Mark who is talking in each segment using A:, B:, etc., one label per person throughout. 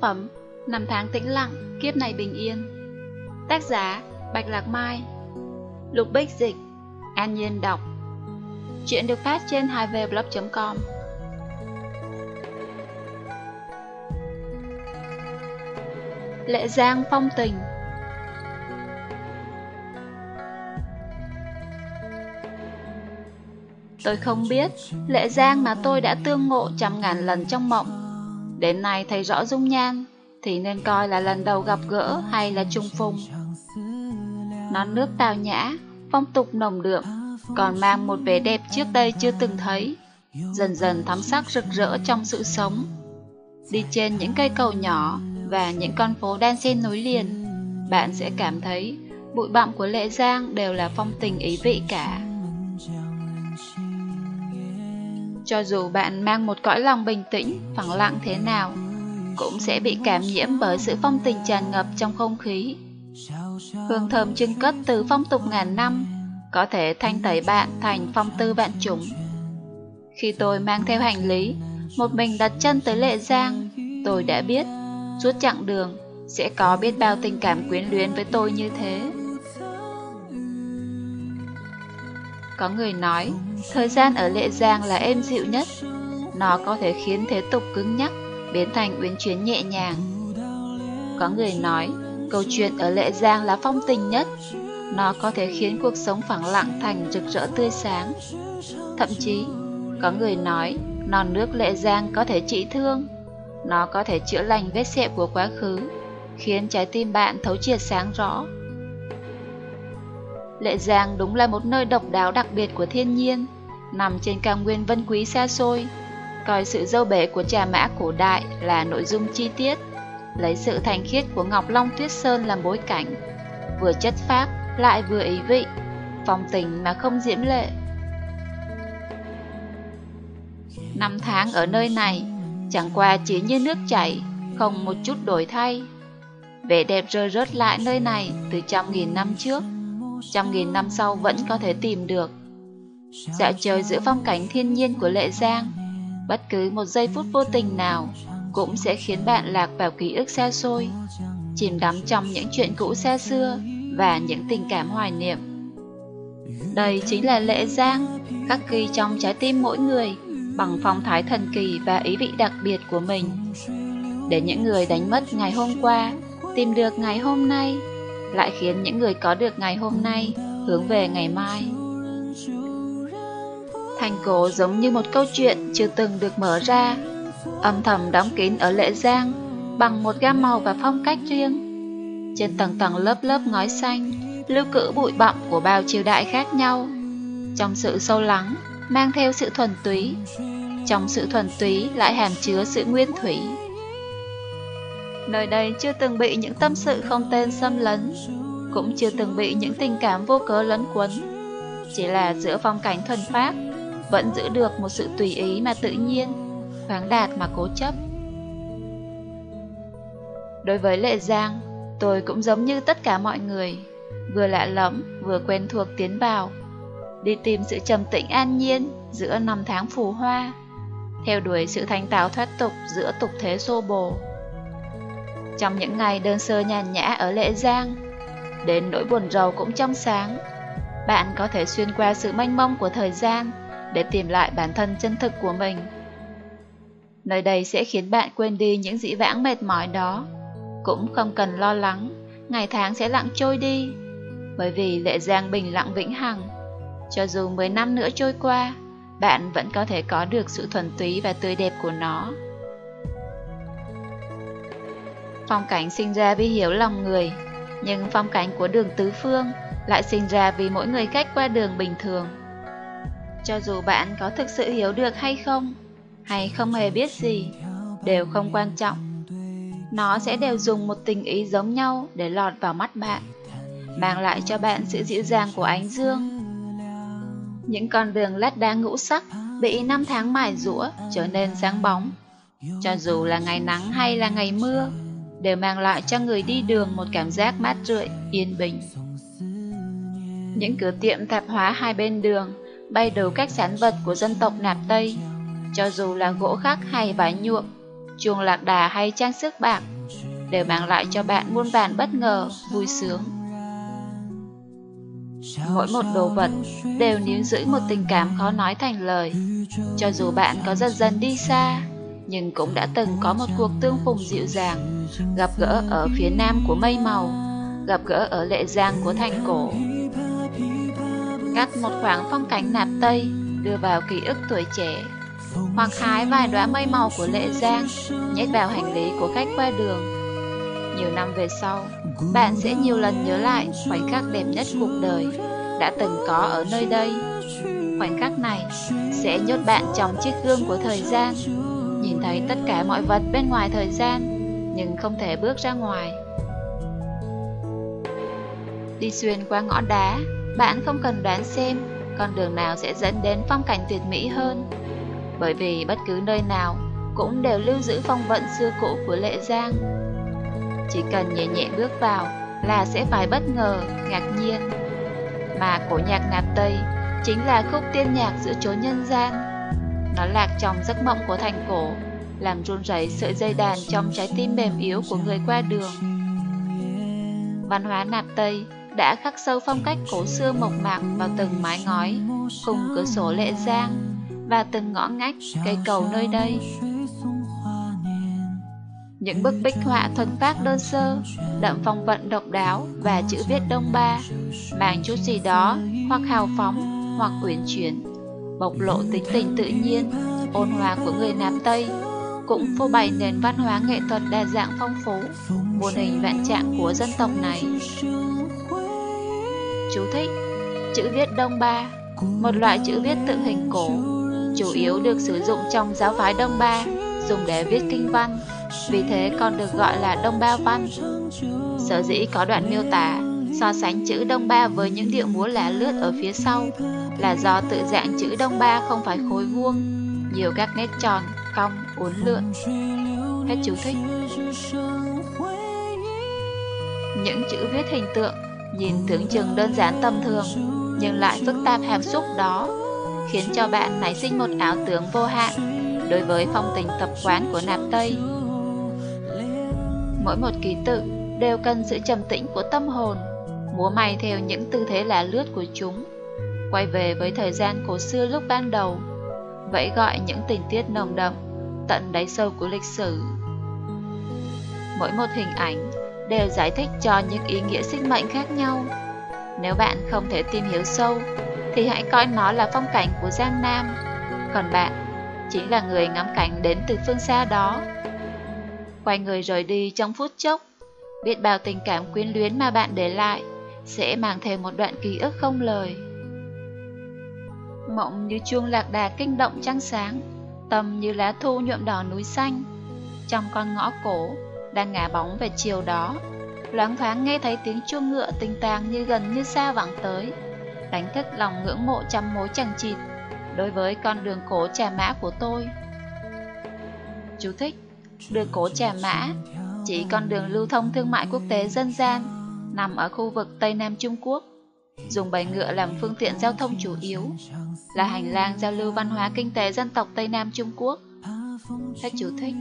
A: phẩm Năm tháng tĩnh lặng, kiếp này bình yên. Tác giả Bạch Lạc Mai. Lục Bích dịch, An Nhiên đọc. Chuyện được phát trên 2vblog.com. Lệ Giang phong tình. Tôi không biết Lệ Giang mà tôi đã tương ngộ trăm ngàn lần trong mộng, đến nay thấy rõ dung nhan thì nên coi là lần đầu gặp gỡ hay là trùng phùng. Non nước tào nhã, phong tục nồng đượm, còn mang một vẻ đẹp trước đây chưa từng thấy, dần dần thắm sắc rực rỡ trong sự sống. Đi trên những cây cầu nhỏ và những con phố đan xen nối liền, bạn sẽ cảm thấy bụi bặm của Lệ Giang đều là phong tình ý vị cả. Cho dù bạn mang một cõi lòng bình tĩnh, phẳng lặng thế nào, cũng sẽ bị cảm nhiễm bởi sự phong tình tràn ngập trong không khí. Hương thơm chưng cất từ phong tục ngàn năm có thể thanh tẩy bạn thành phong tư vạn chủng. Khi tôi mang theo hành lý, một mình đặt chân tới Lệ Giang, tôi đã biết suốt chặng đường sẽ có biết bao tình cảm quyến luyến với tôi như thế. Có người nói, thời gian ở Lệ Giang là êm dịu nhất. Nó có thể khiến thế tục cứng nhắc biến thành uyển chuyển nhẹ nhàng. Có người nói, câu chuyện ở Lệ Giang là phong tình nhất. Nó có thể khiến cuộc sống phẳng lặng thành rực rỡ tươi sáng. Thậm chí, có người nói, non nước Lệ Giang có thể trị thương. Nó có thể chữa lành vết sẹo của quá khứ, khiến trái tim bạn thấu triệt sáng rõ. Lệ Giang đúng là một nơi độc đáo đặc biệt của thiên nhiên, nằm trên cao nguyên vân quý xa xôi, coi sự dâu bể của Trà Mã cổ đại là nội dung chi tiết, lấy sự thanh khiết của Ngọc Long Tuyết Sơn làm bối cảnh, vừa chất phác lại vừa ý vị, phong tình mà không diễm lệ. Năm tháng ở nơi này chẳng qua chỉ như nước chảy, không một chút đổi thay. Vẻ đẹp rơi rớt lại nơi này từ trăm nghìn năm trước, trăm nghìn năm sau vẫn có thể tìm được. Dạo chơi giữa phong cảnh thiên nhiên của Lệ Giang, bất cứ một giây phút vô tình nào cũng sẽ khiến bạn lạc vào ký ức xa xôi, chìm đắm trong những chuyện cũ xa xưa và những tình cảm hoài niệm. Đây chính là Lệ Giang, khắc ghi trong trái tim mỗi người bằng phong thái thần kỳ và ý vị đặc biệt của mình, để những người đánh mất ngày hôm qua tìm được ngày hôm nay, lại khiến những người có được ngày hôm nay hướng về ngày mai. Thành cổ giống như một câu chuyện chưa từng được mở ra, âm thầm đóng kín ở Lệ Giang bằng một gam màu và phong cách riêng. Trên tầng tầng lớp lớp ngói xanh, lưu cữu bụi bặm của bao triều đại khác nhau. Trong sự sâu lắng mang theo sự thuần túy, trong sự thuần túy lại hàm chứa sự nguyên thủy. Nơi đây chưa từng bị những tâm sự không tên xâm lấn, cũng chưa từng bị những tình cảm vô cớ lấn quấn. Chỉ là giữa phong cảnh thuần phác vẫn giữ được một sự tùy ý mà tự nhiên, khoáng đạt mà cố chấp. Đối với Lệ Giang, tôi cũng giống như tất cả mọi người, vừa lạ lẫm vừa quen thuộc tiến vào, đi tìm sự trầm tĩnh an nhiên giữa năm tháng phù hoa, theo đuổi sự thanh táo thoát tục giữa tục thế xô bồ. Trong những ngày đơn sơ nhàn nhã ở Lệ Giang, đến nỗi buồn rầu cũng trong sáng, bạn có thể xuyên qua sự mênh mông của thời gian để tìm lại bản thân chân thực của mình. Nơi đây sẽ khiến bạn quên đi những dĩ vãng mệt mỏi đó, cũng không cần lo lắng ngày tháng sẽ lặng trôi đi, bởi vì Lệ Giang bình lặng vĩnh hằng. Cho dù 10 năm nữa trôi qua, bạn vẫn có thể có được sự thuần túy và tươi đẹp của nó. Phong cảnh sinh ra vì hiểu lòng người, nhưng phong cảnh của đường tứ phương lại sinh ra vì mỗi người cách qua đường bình thường. Cho dù bạn có thực sự hiểu được hay không hề biết gì, đều không quan trọng. Nó sẽ đều dùng một tình ý giống nhau để lọt vào mắt bạn, mang lại cho bạn sự dịu dàng của ánh dương. Những con đường lát đá ngũ sắc bị năm tháng mài giũa trở nên sáng bóng. Cho dù là ngày nắng hay là ngày mưa, đều mang lại cho người đi đường một cảm giác mát rượi, yên bình. Những cửa tiệm tạp hóa hai bên đường bày đủ các sản vật của dân tộc Nạp Tây, cho dù là gỗ khắc hay vải nhuộm, chuông lạc đà hay trang sức bạc, đều mang lại cho bạn muôn vàn bất ngờ, vui sướng. Mỗi một đồ vật đều níu giữ một tình cảm khó nói thành lời. Cho dù bạn có dần dần đi xa, nhưng cũng đã từng có một cuộc tương phùng dịu dàng, gặp gỡ ở phía nam của mây màu, gặp gỡ ở Lệ Giang của thành cổ. Ngắt một khoảng phong cảnh nạp Tây đưa vào ký ức tuổi trẻ, hoặc hái vài đóa mây màu của Lệ Giang nhét vào hành lý của khách qua đường. Nhiều năm về sau, bạn sẽ nhiều lần nhớ lại khoảnh khắc đẹp nhất cuộc đời đã từng có ở nơi đây. Khoảnh khắc này sẽ nhốt bạn trong chiếc gương của thời gian, nhìn thấy tất cả mọi vật bên ngoài thời gian, nhưng không thể bước ra ngoài. Đi xuyên qua ngõ đá, bạn không cần đoán xem con đường nào sẽ dẫn đến phong cảnh tuyệt mỹ hơn, bởi vì bất cứ nơi nào cũng đều lưu giữ phong vận xưa cũ của Lệ Giang. Chỉ cần nhẹ nhẹ bước vào là sẽ phải bất ngờ, ngạc nhiên. Mà cổ nhạc nạp Tây chính là khúc tiên nhạc giữa chốn nhân gian. Nó lạc trong giấc mộng của thành cổ, làm run rẩy sợi dây đàn trong trái tim mềm yếu của người qua đường. Văn hóa nạp Tây đã khắc sâu phong cách cổ xưa mộc mạc vào từng mái ngói, khung cửa sổ Lệ Giang và từng ngõ ngách, cây cầu nơi đây. Những bức bích họa thuần phác đơn sơ, đậm phong vận độc đáo và chữ viết Đông Ba, mang chút gì đó hoặc hào phóng hoặc uyển chuyển, bộc lộ tính tình tự nhiên, ôn hòa của người nạp Tây, cũng phô bày nền văn hóa nghệ thuật đa dạng phong phú, muôn hình vạn trạng của dân tộc này. Chú thích: chữ viết Đông Ba, một loại chữ viết tượng hình cổ, chủ yếu được sử dụng trong giáo phái Đông Ba, dùng để viết kinh văn, vì thế còn được gọi là Đông Ba văn. Sở dĩ có đoạn miêu tả so sánh chữ Đông Ba với những điệu múa lá lướt ở phía sau là do tự dạng chữ Đông Ba không phải khối vuông, nhiều các nét tròn, cong, uốn lượn. Hết chú thích. Những chữ viết hình tượng nhìn tưởng chừng đơn giản tầm thường nhưng lại phức tạp hàm xúc đó, khiến cho bạn nảy sinh một ảo tưởng vô hạn đối với phong tình tập quán của nạp Tây. Mỗi một ký tự đều cần sự trầm tĩnh của tâm hồn, múa may theo những tư thế lá lướt của chúng, quay về với thời gian cổ xưa lúc ban đầu, vẫy gọi những tình tiết nồng đậm tận đáy sâu của lịch sử. Mỗi một hình ảnh đều giải thích cho những ý nghĩa sinh mệnh khác nhau. Nếu bạn không thể tìm hiểu sâu thì hãy coi nó là phong cảnh của Giang Nam, còn bạn chính là người ngắm cảnh đến từ phương xa đó. Quay người rời đi trong phút chốc, biết bao tình cảm quyến luyến mà bạn để lại sẽ mang theo một đoạn ký ức không lời. Mộng như chuông lạc đà kinh động trăng sáng, tâm như lá thu nhuộm đỏ núi xanh. Trong con ngõ cổ đang ngả bóng về chiều đó, loáng thoáng nghe thấy tiếng chuông ngựa tinh tang như gần như xa vẳng tới, đánh thức lòng ngưỡng mộ trăm mối chằng chịt đối với con đường cổ Trà Mã của tôi. Chú thích: đường cổ Trà Mã chỉ con đường lưu thông thương mại quốc tế dân gian, nằm ở khu vực Tây Nam Trung Quốc, dùng bày ngựa làm phương tiện giao thông chủ yếu, là hành lang giao lưu văn hóa kinh tế dân tộc Tây Nam Trung Quốc. Hết chú thích.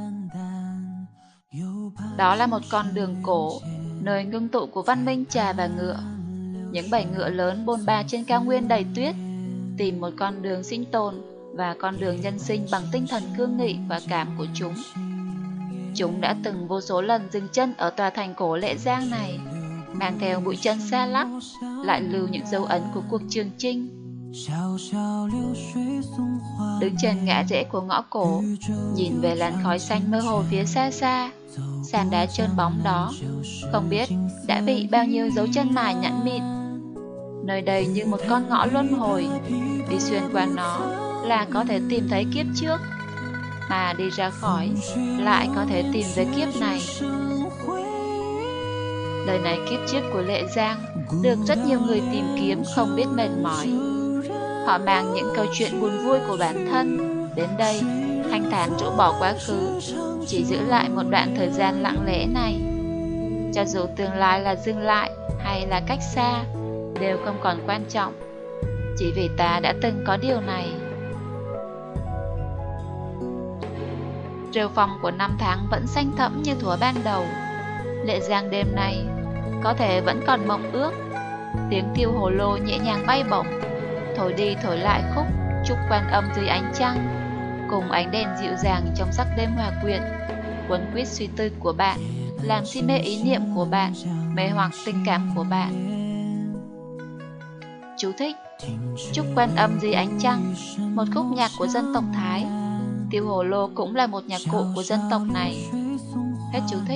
A: Đó là một con đường cổ, nơi ngưng tụ của văn minh trà và ngựa. Những bầy ngựa lớn bôn ba trên cao nguyên đầy tuyết, tìm một con đường sinh tồn và con đường nhân sinh bằng tinh thần cương nghị và cảm của chúng. Chúng đã từng vô số lần dừng chân ở tòa thành cổ Lệ Giang này, mang theo bụi chân xa lắc, lại lưu những dấu ấn của cuộc Trường Chinh. Đứng trên ngã rẽ của ngõ cổ, nhìn về làn khói xanh mơ hồ phía xa xa, sàn đá trơn bóng đó, không biết đã bị bao nhiêu dấu chân mài nhẵn mịn. Nơi đây như một con ngõ luân hồi, đi xuyên qua nó là có thể tìm thấy kiếp trước, mà đi ra khỏi lại có thể tìm về kiếp này. Đời này kiếp trước của Lệ Giang được rất nhiều người tìm kiếm không biết mệt mỏi. Họ mang những câu chuyện buồn vui của bản thân đến đây, thanh thản rũ bỏ quá khứ, chỉ giữ lại một đoạn thời gian lặng lẽ này. Cho dù tương lai là dừng lại hay là cách xa, đều không còn quan trọng, chỉ vì ta đã từng có điều này. Rêu phong của năm tháng vẫn xanh thẫm như thuở ban đầu. Lệ Giang đêm nay có thể vẫn còn mộng ước. Tiếng tiêu hồ lô nhẹ nhàng bay bổng, thổi đi thổi lại khúc Chúc Quan Âm dưới ánh trăng, cùng ánh đèn dịu dàng trong sắc đêm hòa quyện, quấn quýt suy tư của bạn, làm si mê ý niệm của bạn, mê hoặc tình cảm của bạn. Chú thích: Chúc Quan Âm dưới ánh trăng, một khúc nhạc của dân tộc Thái. Tiêu hồ lô cũng là một nhạc cụ của dân tộc này. Hết chú thích.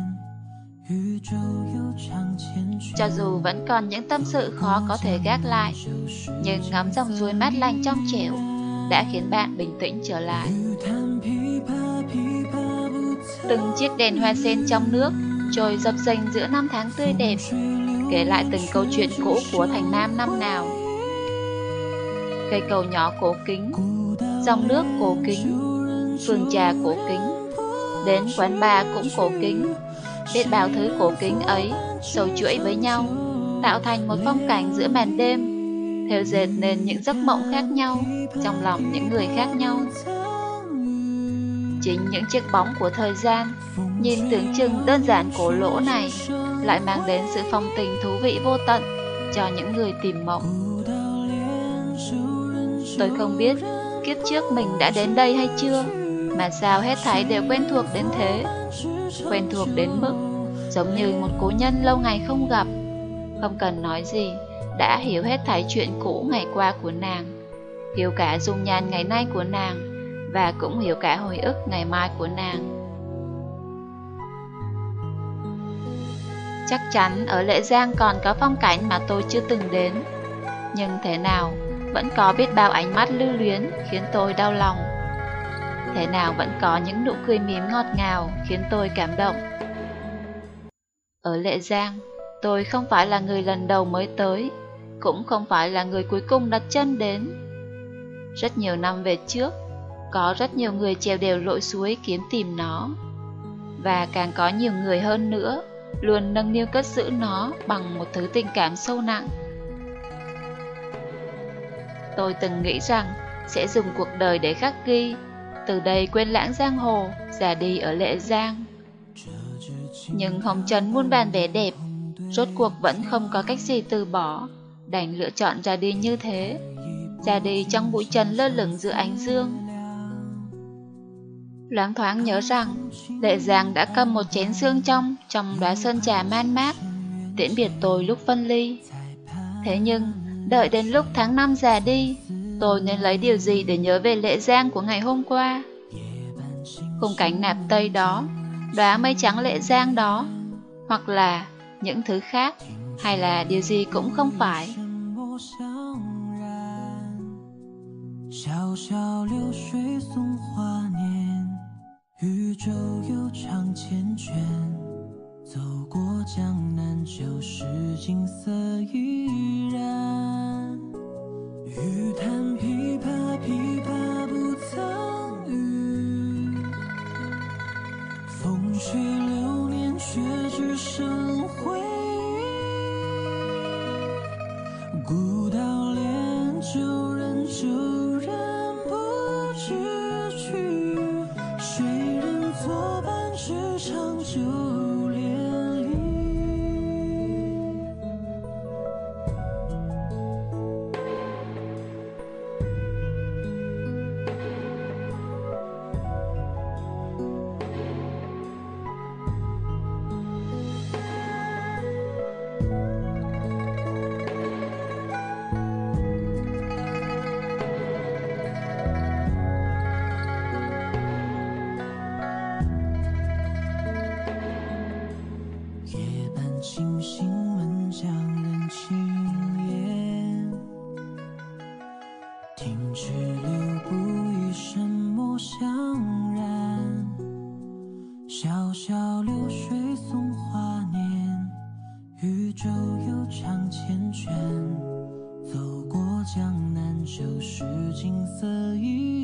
A: Cho dù vẫn còn những tâm sự khó có thể gác lại, nhưng ngắm dòng suối mát lành trong trẻo đã khiến bạn bình tĩnh trở lại. Từng chiếc đèn hoa sen trong nước trôi dập dềnh giữa năm tháng tươi đẹp, kể lại từng câu chuyện cũ của thành Nam năm nào. Cây cầu nhỏ cổ kính, dòng nước cổ kính, vườn trà cổ kính, đến quán bar cũng cổ kính. Biết bao thứ cổ kính ấy sâu chuỗi với nhau, tạo thành một phong cảnh giữa màn đêm, thêu dệt nên những giấc mộng khác nhau trong lòng những người khác nhau. Chính những chiếc bóng của thời gian, nhìn tưởng chừng đơn giản cổ lỗ này, lại mang đến sự phong tình thú vị vô tận cho những người tìm mộng. Tôi không biết kiếp trước mình đã đến đây hay chưa, mà sao hết thảy đều quen thuộc đến thế. Quen thuộc đến mức giống như một cố nhân lâu ngày không gặp, không cần nói gì đã hiểu hết thảy chuyện cũ ngày qua của nàng, hiểu cả dung nhan ngày nay của nàng, và cũng hiểu cả hồi ức ngày mai của nàng. Chắc chắn ở Lệ Giang còn có phong cảnh mà tôi chưa từng đến, nhưng thế nào vẫn có biết bao ánh mắt lưu luyến khiến tôi đau lòng. Thế nào vẫn có những nụ cười mỉm ngọt ngào khiến tôi cảm động. Ở Lệ Giang, tôi không phải là người lần đầu mới tới, cũng không phải là người cuối cùng đặt chân đến. Rất nhiều năm về trước, có rất nhiều người trèo đèo lội suối kiếm tìm nó, và càng có nhiều người hơn nữa luôn nâng niu cất giữ nó bằng một thứ tình cảm sâu nặng. Tôi từng nghĩ rằng sẽ dùng cuộc đời để khắc ghi, từ đây quên lãng giang hồ, già đi ở Lệ Giang. Nhưng hồng trần muôn vàn vẻ đẹp, rốt cuộc vẫn không có cách gì từ bỏ, đành lựa chọn ra đi như thế, ra đi trong bụi trần lơ lửng giữa ánh dương. Loáng thoáng nhớ rằng Lệ Giang đã cầm một chén sương trong đóa sơn trà man mát, tiễn biệt tôi lúc phân ly. Thế nhưng đợi đến lúc tháng năm già đi, tôi nên lấy điều gì để nhớ về Lệ Giang của ngày hôm qua? Khung cảnh nạp tây đó, đóa mây trắng Lệ Giang đó, hoặc là những thứ khác, hay là điều gì cũng không phải. 小小流水送华年，宇宙悠长缱绻，走过江南就是景色依然。玉弹琵琶，琵琶不曾语，风吹流年却只剩回忆。古道恋旧人旧人不知趣，谁人作伴只长久连理。星星们将人轻言，停止留步一生莫相染。小小流水送华年，宇宙悠长缱绻，走过江南就是景色依